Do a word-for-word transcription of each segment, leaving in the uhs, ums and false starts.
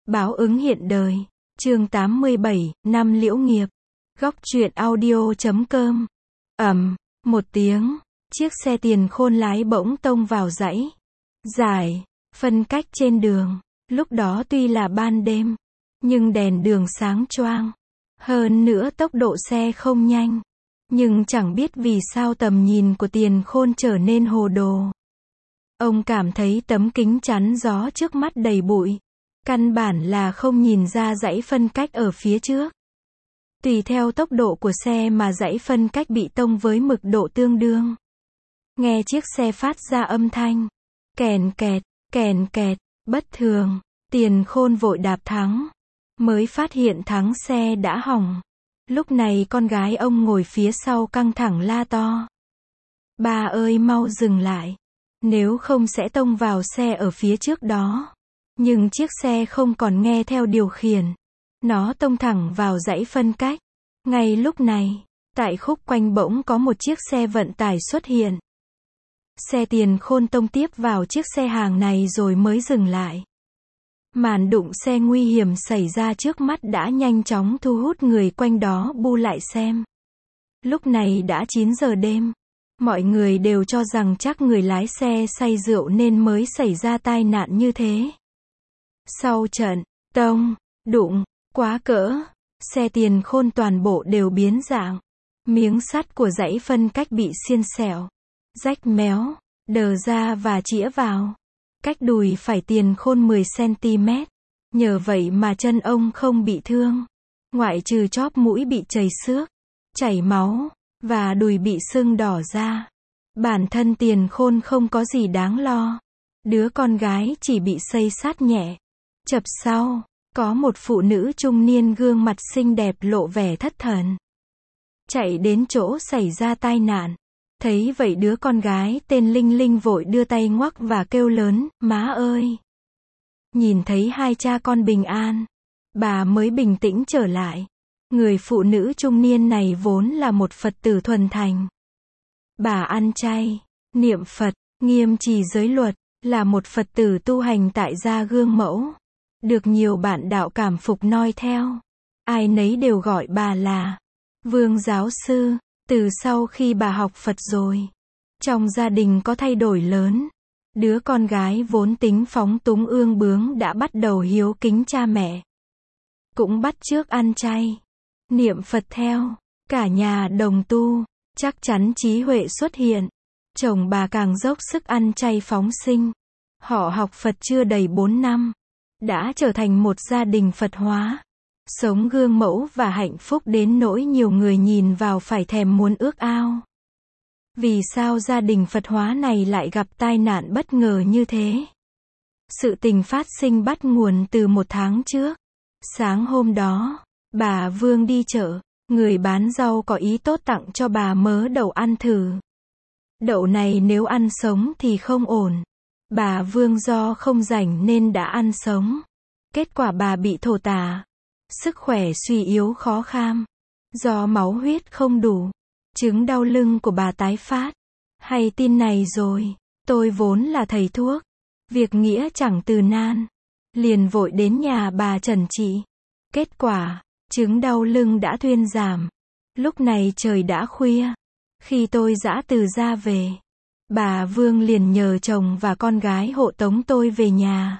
Báo ứng hiện đời. Chương tám mươi bảy, năm liễu nghiệp. Góc truyện audio chấm com. Ầm, một tiếng, chiếc xe tiền khôn lái bỗng tông vào dãy giải phân cách trên đường. Lúc đó tuy là ban đêm, nhưng đèn đường sáng choang. Hơn nữa tốc độ xe không nhanh. Nhưng chẳng biết vì sao tầm nhìn của tiền khôn trở nên hồ đồ. Ông cảm thấy tấm kính chắn gió trước mắt đầy bụi. Căn bản là không nhìn ra dãy phân cách ở phía trước. Tùy theo tốc độ của xe mà dãy phân cách bị tông với mực độ tương đương. Nghe chiếc xe phát ra âm thanh kèn kẹt, kèn kẹt, bất thường, tiền khôn vội đạp thắng. Mới phát hiện thắng xe đã hỏng. Lúc này con gái ông ngồi phía sau căng thẳng la to. Ba ơi mau dừng lại. Nếu không sẽ tông vào xe ở phía trước đó. Nhưng chiếc xe không còn nghe theo điều khiển. Nó tông thẳng vào dãy phân cách. Ngay lúc này, tại khúc quanh bỗng có một chiếc xe vận tải xuất hiện. Xe tiền khôn tông tiếp vào chiếc xe hàng này rồi mới dừng lại. Màn đụng xe nguy hiểm xảy ra trước mắt đã nhanh chóng thu hút người quanh đó bu lại xem. Lúc này đã chín giờ đêm. Mọi người đều cho rằng chắc người lái xe say rượu nên mới xảy ra tai nạn như thế. Sau trận tông, đụng, quá cỡ, xe tiền khôn toàn bộ đều biến dạng. Miếng sắt của dãy phân cách bị xiên xẻo, rách méo, đờ ra và chĩa vào. Cách đùi phải tiền khôn mười xăng-ti-mét. Nhờ vậy mà chân ông không bị thương. Ngoại trừ chóp mũi bị chảy xước, chảy máu, và đùi bị sưng đỏ ra. Bản thân tiền khôn không có gì đáng lo. Đứa con gái chỉ bị xây xát nhẹ. Chập sau, có một phụ nữ trung niên gương mặt xinh đẹp lộ vẻ thất thần. Chạy đến chỗ xảy ra tai nạn. Thấy vậy đứa con gái tên Linh Linh vội đưa tay ngoắc và kêu lớn, má ơi! Nhìn thấy hai cha con bình an, bà mới bình tĩnh trở lại. Người phụ nữ trung niên này vốn là một Phật tử thuần thành. Bà ăn chay, niệm Phật, nghiêm trì giới luật, là một Phật tử tu hành tại gia gương mẫu. Được nhiều bạn đạo cảm phục noi theo. Ai nấy đều gọi bà là Vương giáo sư. Từ sau khi bà học Phật rồi, trong gia đình có thay đổi lớn. Đứa con gái vốn tính phóng túng ương bướng đã bắt đầu hiếu kính cha mẹ. Cũng bắt chước ăn chay, niệm Phật theo. Cả nhà đồng tu, chắc chắn trí huệ xuất hiện. Chồng bà càng dốc sức ăn chay phóng sinh. Họ học Phật chưa đầy bốn năm. Đã trở thành một gia đình Phật hóa. Sống gương mẫu và hạnh phúc đến nỗi nhiều người nhìn vào phải thèm muốn ước ao. Vì sao gia đình Phật hóa này lại gặp tai nạn bất ngờ như thế? Sự tình phát sinh bắt nguồn từ một tháng trước. Sáng hôm đó, bà Vương đi chợ. Người bán rau có ý tốt tặng cho bà mớ đậu ăn thử. Đậu này nếu ăn sống thì không ổn. Bà Vương do không rảnh nên đã ăn sống. Kết quả bà bị thổ tả. Sức khỏe suy yếu khó kham. Do máu huyết không đủ. Chứng đau lưng của bà tái phát. Hay tin này rồi. Tôi vốn là thầy thuốc. Việc nghĩa chẳng từ nan. Liền vội đến nhà bà trần trị. Kết quả, chứng đau lưng đã thuyên giảm. Lúc này trời đã khuya. Khi tôi dã từ ra về, bà Vương liền nhờ chồng và con gái hộ tống tôi về nhà.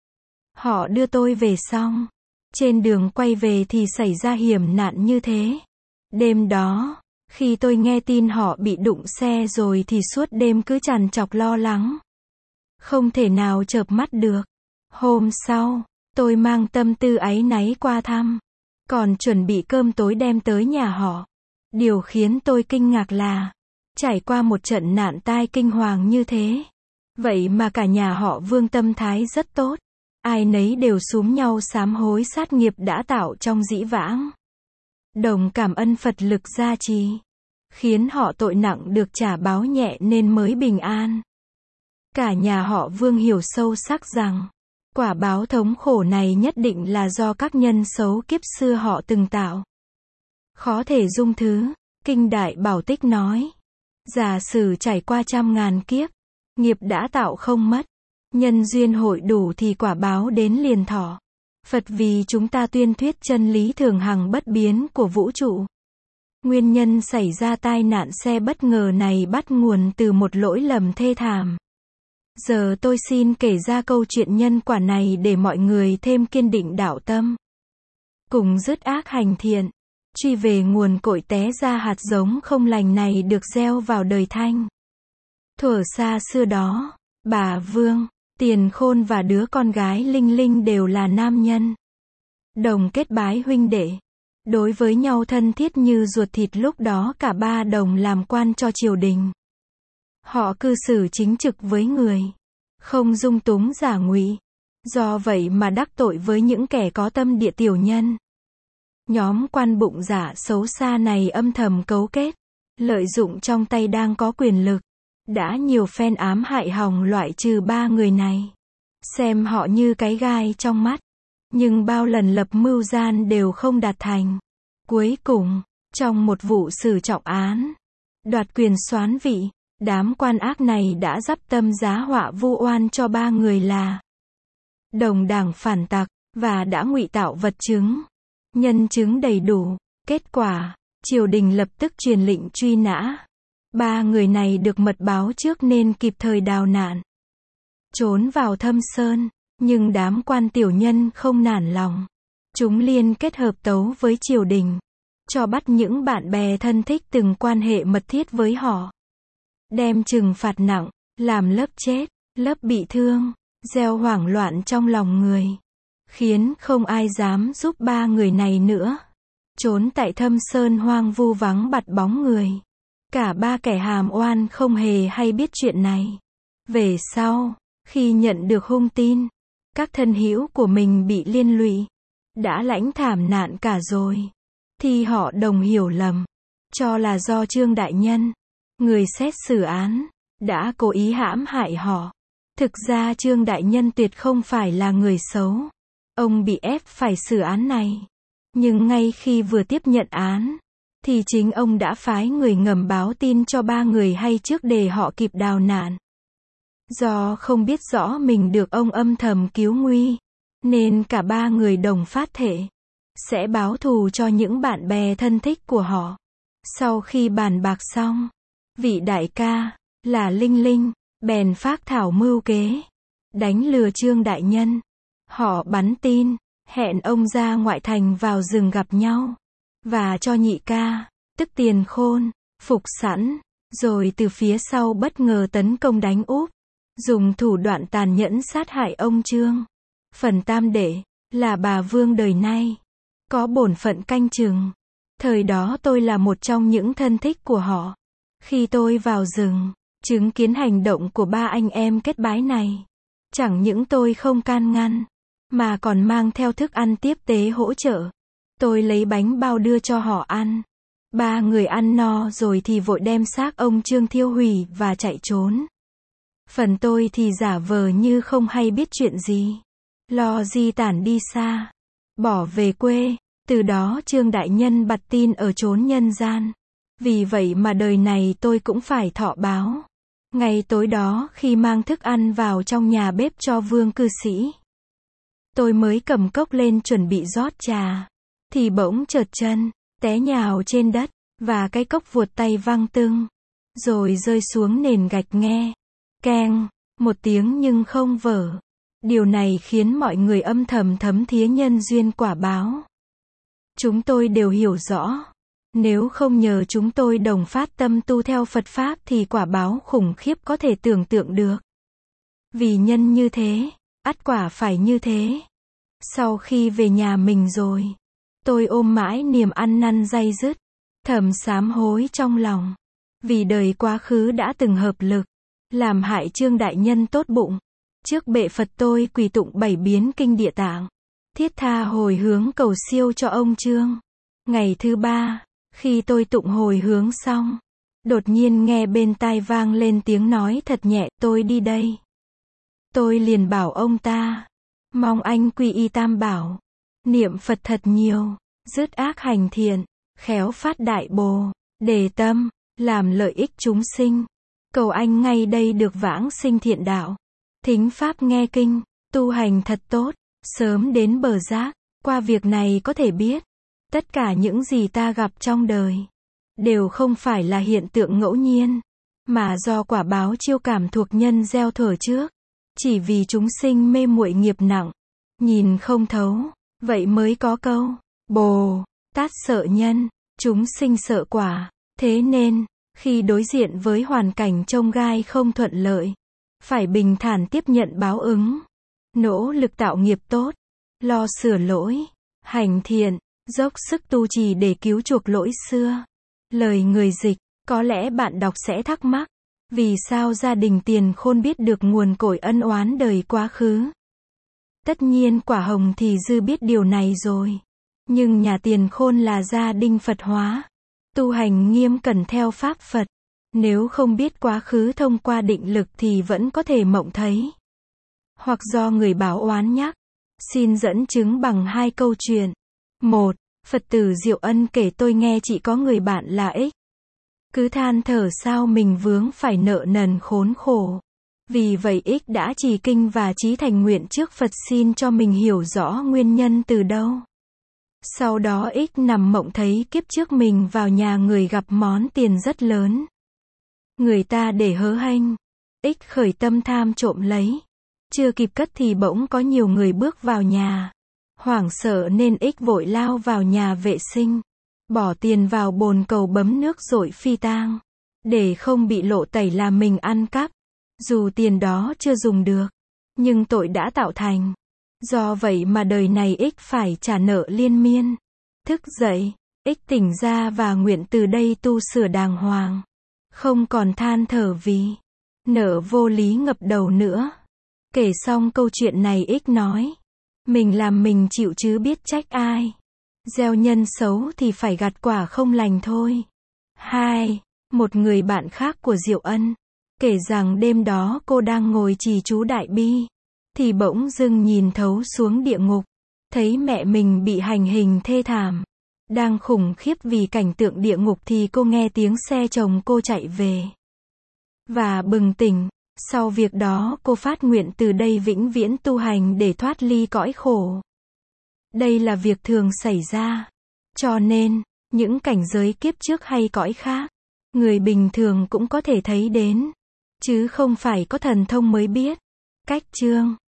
Họ đưa tôi về xong. Trên đường quay về thì xảy ra hiểm nạn như thế. Đêm đó, khi tôi nghe tin họ bị đụng xe rồi thì suốt đêm cứ trằn trọc lo lắng. Không thể nào chợp mắt được. Hôm sau, tôi mang tâm tư áy náy qua thăm. Còn chuẩn bị cơm tối đem tới nhà họ. Điều khiến tôi kinh ngạc là, trải qua một trận nạn tai kinh hoàng như thế. Vậy mà cả nhà họ Vương tâm thái rất tốt. Ai nấy đều xúm nhau sám hối sát nghiệp đã tạo trong dĩ vãng. Đồng cảm ân Phật lực gia trì. Khiến họ tội nặng được trả báo nhẹ nên mới bình an. Cả nhà họ Vương hiểu sâu sắc rằng, quả báo thống khổ này nhất định là do các nhân xấu kiếp xưa họ từng tạo. Khó thể dung thứ, Kinh Đại Bảo Tích nói. Giả sử trải qua trăm ngàn kiếp, nghiệp đã tạo không mất. Nhân duyên hội đủ thì quả báo đến liền thọ. Phật vì chúng ta tuyên thuyết chân lý thường hằng bất biến của vũ trụ. Nguyên nhân xảy ra tai nạn xe bất ngờ này bắt nguồn từ một lỗi lầm thê thảm. Giờ tôi xin kể ra câu chuyện nhân quả này để mọi người thêm kiên định đạo tâm. Cùng dứt ác hành thiện, truy về nguồn cội té ra hạt giống không lành này được gieo vào đời Thanh. Thuở xa xưa đó, bà Vương, Tiền Khôn và đứa con gái Linh Linh đều là nam nhân. Đồng kết bái huynh đệ. Đối với nhau thân thiết như ruột thịt, lúc đó cả ba đồng làm quan cho triều đình. Họ cư xử chính trực với người, không dung túng giả ngụy. Do vậy mà đắc tội với những kẻ có tâm địa tiểu nhân. Nhóm quan bụng dạ xấu xa này âm thầm cấu kết, lợi dụng trong tay đang có quyền lực. Đã nhiều phen ám hại hòng loại trừ ba người này. Xem họ như cái gai trong mắt. Nhưng bao lần lập mưu gian đều không đạt thành. Cuối cùng, trong một vụ xử trọng án, đoạt quyền soán vị, đám quan ác này đã dắp tâm giá họa vu oan cho ba người là đồng đảng phản tặc, và đã ngụy tạo vật chứng, nhân chứng đầy đủ. Kết quả, triều đình lập tức truyền lệnh truy nã. Ba người này được mật báo trước nên kịp thời đào nạn, trốn vào thâm sơn. Nhưng đám quan tiểu nhân không nản lòng. Chúng liên kết hợp tấu với triều đình, cho bắt những bạn bè thân thích từng quan hệ mật thiết với họ. Đem trừng phạt nặng, làm lớp chết, lớp bị thương, gieo hoảng loạn trong lòng người. Khiến không ai dám giúp ba người này nữa. Trốn tại thâm sơn hoang vu vắng bặt bóng người. Cả ba kẻ hàm oan không hề hay biết chuyện này. Về sau, khi nhận được hung tin, các thân hữu của mình bị liên lụy, đã lãnh thảm nạn cả rồi, thì họ đồng hiểu lầm, cho là do Trương Đại Nhân, người xét xử án, đã cố ý hãm hại họ. Thực ra Trương Đại Nhân tuyệt không phải là người xấu. Ông bị ép phải xử án này. Nhưng ngay khi vừa tiếp nhận án, thì chính ông đã phái người ngầm báo tin cho ba người hay trước để họ kịp đào nạn. Do không biết rõ mình được ông âm thầm cứu nguy, nên cả ba người đồng phát thệ sẽ báo thù cho những bạn bè thân thích của họ. Sau khi bàn bạc xong, vị đại ca, là Linh Linh, bèn phác thảo mưu kế, đánh lừa Trương Đại Nhân. Họ bắn tin, hẹn ông ra ngoại thành vào rừng gặp nhau, và cho nhị ca, tức Tiền Khôn, phục sẵn, rồi từ phía sau bất ngờ tấn công đánh úp, dùng thủ đoạn tàn nhẫn sát hại ông Trương. Phần tam đệ, là bà Vương đời nay, có bổn phận canh chừng. Thời đó tôi là một trong những thân thích của họ. Khi tôi vào rừng, chứng kiến hành động của ba anh em kết bái này, chẳng những tôi không can ngăn, mà còn mang theo thức ăn tiếp tế hỗ trợ. Tôi lấy bánh bao đưa cho họ ăn. Ba người ăn no rồi thì vội đem xác ông Trương thiêu hủy và chạy trốn. Phần tôi thì giả vờ như không hay biết chuyện gì, lo di tản đi xa, bỏ về quê. Từ đó Trương Đại Nhân bặt tin ở chốn nhân gian. Vì vậy mà đời này tôi cũng phải thọ báo. Ngày tối đó khi mang thức ăn vào trong nhà bếp cho Vương cư sĩ, tôi mới cầm cốc lên chuẩn bị rót trà, thì bỗng trượt chân, té nhào trên đất, và cái cốc vuột tay văng tưng, rồi rơi xuống nền gạch nghe. Keng, một tiếng nhưng không vỡ. Điều này khiến mọi người âm thầm thấm thía nhân duyên quả báo. Chúng tôi đều hiểu rõ, nếu không nhờ chúng tôi đồng phát tâm tu theo Phật Pháp thì quả báo khủng khiếp có thể tưởng tượng được. Vì nhân như thế, ắt quả phải như thế. Sau khi về nhà mình rồi, tôi ôm mãi niềm ăn năn day dứt, thầm sám hối trong lòng. Vì đời quá khứ đã từng hợp lực, làm hại Trương Đại Nhân tốt bụng. Trước bệ Phật tôi quỳ tụng bảy biến kinh Địa Tạng, thiết tha hồi hướng cầu siêu cho ông Trương. Ngày thứ ba, khi tôi tụng hồi hướng xong, đột nhiên nghe bên tai vang lên tiếng nói thật nhẹ, tôi đi đây. Tôi liền bảo ông ta, mong anh quy y Tam Bảo, niệm Phật thật nhiều, dứt ác hành thiện, khéo phát đại bồ, đề tâm, làm lợi ích chúng sinh. Cầu anh ngay đây được vãng sinh thiện đạo, thính Pháp nghe kinh, tu hành thật tốt. sớm đến bờ giác. Qua việc này có thể biết, tất cả những gì ta gặp trong đời, đều không phải là hiện tượng ngẫu nhiên, mà do quả báo chiêu cảm thuộc nhân gieo thuở trước. Chỉ vì chúng sinh mê muội nghiệp nặng, nhìn không thấu, vậy mới có câu, Bồ Tát sợ nhân, chúng sinh sợ quả. Thế nên, khi đối diện với hoàn cảnh chông gai không thuận lợi, phải bình thản tiếp nhận báo ứng, nỗ lực tạo nghiệp tốt, lo sửa lỗi, hành thiện, dốc sức tu trì để cứu chuộc lỗi xưa. Lời người dịch, có lẽ bạn đọc sẽ thắc mắc, vì sao gia đình Tiền Khôn biết được nguồn cội ân oán đời quá khứ? Tất nhiên quả hồng thì dư biết điều này rồi. Nhưng nhà Tiền Khôn là gia đình Phật hóa, tu hành nghiêm cẩn theo pháp Phật. Nếu không biết quá khứ thông qua định lực thì vẫn có thể mộng thấy. Hoặc do người báo oán nhắc. Xin dẫn chứng bằng hai câu chuyện. Một, Phật tử Diệu Ân kể tôi nghe chị có người bạn là X. Cứ than thở sao mình vướng phải nợ nần khốn khổ. Vì vậy X đã trì kinh và chí thành nguyện trước Phật xin cho mình hiểu rõ nguyên nhân từ đâu. Sau đó X nằm mộng thấy kiếp trước mình vào nhà người gặp món tiền rất lớn. Người ta để hớ hênh. X khởi tâm tham trộm lấy. Chưa kịp cất thì bỗng có nhiều người bước vào nhà. Hoảng sợ nên X vội lao vào nhà vệ sinh. Bỏ tiền vào bồn cầu bấm nước rội phi tang. Để không bị lộ tẩy là mình ăn cắp. Dù tiền đó chưa dùng được, nhưng tội đã tạo thành. Do vậy mà đời này X phải trả nợ liên miên. Thức dậy, X tỉnh ra và nguyện từ đây tu sửa đàng hoàng. Không còn than thở vì nợ vô lý ngập đầu nữa. Kể xong câu chuyện này X nói, mình làm mình chịu chứ biết trách ai. Gieo nhân xấu thì phải gặt quả không lành thôi. Hai, một người bạn khác của Diệu Ân kể rằng đêm đó cô đang ngồi trì chú đại bi, thì bỗng dưng nhìn thấu xuống địa ngục, thấy mẹ mình bị hành hình thê thảm. Đang khủng khiếp vì cảnh tượng địa ngục thì cô nghe tiếng xe chồng cô chạy về. Và bừng tỉnh, sau việc đó cô phát nguyện từ đây vĩnh viễn tu hành để thoát ly cõi khổ. Đây là việc thường xảy ra. Cho nên, những cảnh giới kiếp trước hay cõi khác, người bình thường cũng có thể thấy đến. Chứ không phải có thần thông mới biết. Cách chương